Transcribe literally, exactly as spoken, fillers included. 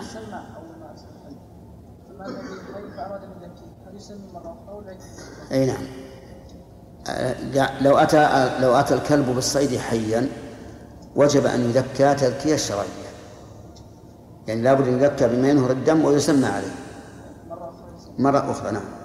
أي نعم. لو أتى لو أتى الكلب بالصيد حيا وجب أن يذكى تذكية شرعية، يعني لابد أن يذكى بما ينهر الدم ويسمى عليه مرة أخرى. نعم.